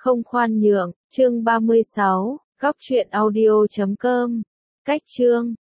Không khoan nhượng, chương 36, góc truyện audio.com. Cách chương